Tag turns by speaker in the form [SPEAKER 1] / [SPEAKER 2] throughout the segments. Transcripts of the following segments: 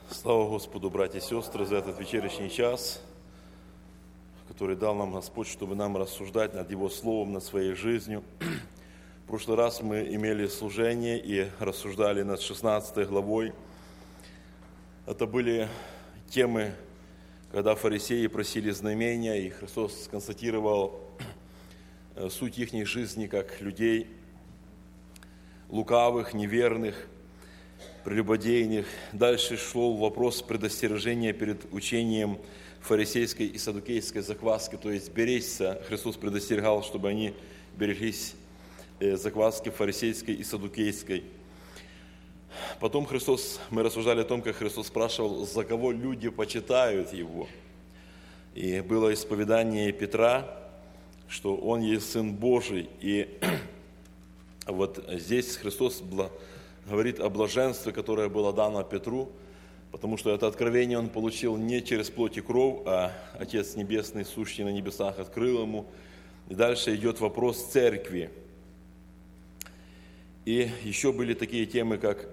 [SPEAKER 1] Слава Господу, братья и сестры, за этот вечерний час, который дал нам Господь, чтобы нам рассуждать над Его Словом, над своей жизнью. В прошлый раз мы имели служение и рассуждали над 16 главой. Это были темы, когда фарисеи просили знамения, и Христос констатировал суть их жизни как людей лукавых, неверных, прелюбодейных. Дальше шел вопрос предостережения перед учением фарисейской и саддукейской закваски, то есть беречься. Христос предостерегал, чтобы они береглись закваски фарисейской и саддукейской. Потом мы рассуждали о том, как Христос спрашивал, за кого люди почитают Его. И было исповедание Петра, что Он есть Сын Божий. И вот здесь Христос говорит о блаженстве, которое было дано Петру, потому что это откровение он получил не через плоть и кровь, а Отец Небесный, сущий на небесах, открыл ему. И дальше идет вопрос церкви. И еще были такие темы, как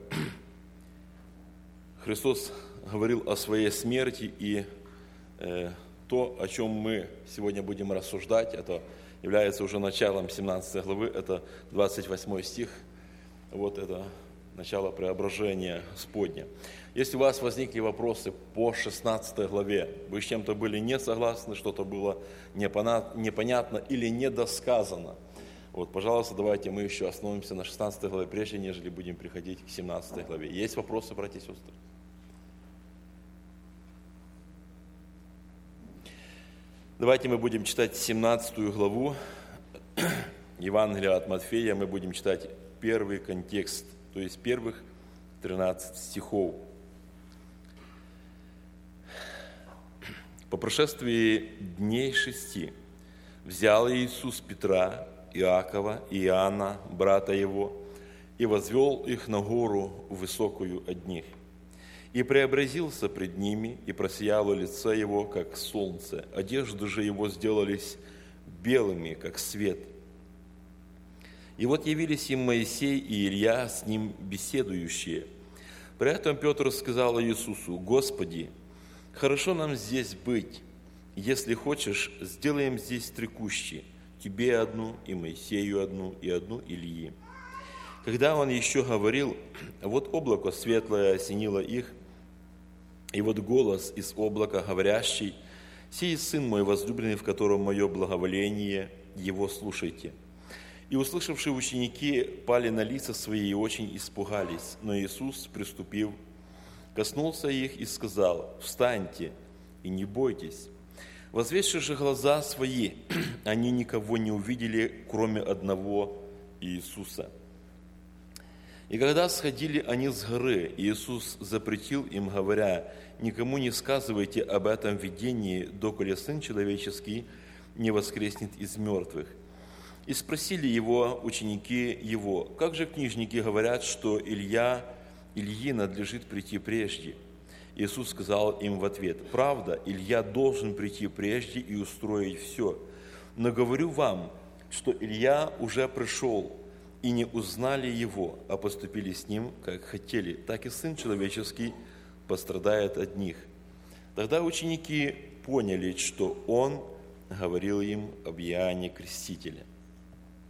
[SPEAKER 1] Христос говорил о своей смерти, и то, о чем мы сегодня будем рассуждать, это является уже началом 17 главы, это 28 стих, вот это начало преображения Господня. Если у вас возникли вопросы по 16 главе, вы с чем-то были не согласны, что-то было непонятно или недосказано, вот, пожалуйста, давайте мы еще остановимся на 16 главе, прежде нежели будем приходить к 17 главе. Есть вопросы, братья и сестры? Давайте мы будем читать 17 главу Евангелия от Матфея, мы будем читать первый контекст, то есть первых 13 стихов. По прошествии дней 6 взял Иисус Петра, Иакова и Иоанна, брата его, и возвел их на гору высокую от них. И преобразился пред ними, и просияло лице его, как солнце, одежды же его сделались белыми, как свет. И вот явились им Моисей и Илья, с ним беседующие. При этом Петр сказал Иисусу: «Господи, хорошо нам здесь быть. Если хочешь, сделаем здесь 3 кущи, тебе одну, и Моисею одну, и одну Ильи». Когда он еще говорил, вот облако светлое осенило их, и вот голос из облака, говорящий: «Сей Сын мой возлюбленный, в котором мое благоволение, его слушайте». И услышавшие ученики пали на лица свои и очень испугались. Но Иисус, приступив, коснулся их и сказал: «Встаньте и не бойтесь». Возведши же глаза свои, они никого не увидели, кроме одного Иисуса. И когда сходили они с горы, Иисус запретил им, говоря: «Никому не сказывайте об этом видении, доколе Сын Человеческий не воскреснет из мертвых». И спросили его ученики его: «Как же книжники говорят, что Ильи надлежит прийти прежде?» Иисус сказал им в ответ: «Правда, Илья должен прийти прежде и устроить все. Но говорю вам, что Илья уже пришел, и не узнали его, а поступили с ним, как хотели. Так и Сын Человеческий пострадает от них». Тогда ученики поняли, что Он говорил им об Иоанне Крестителе.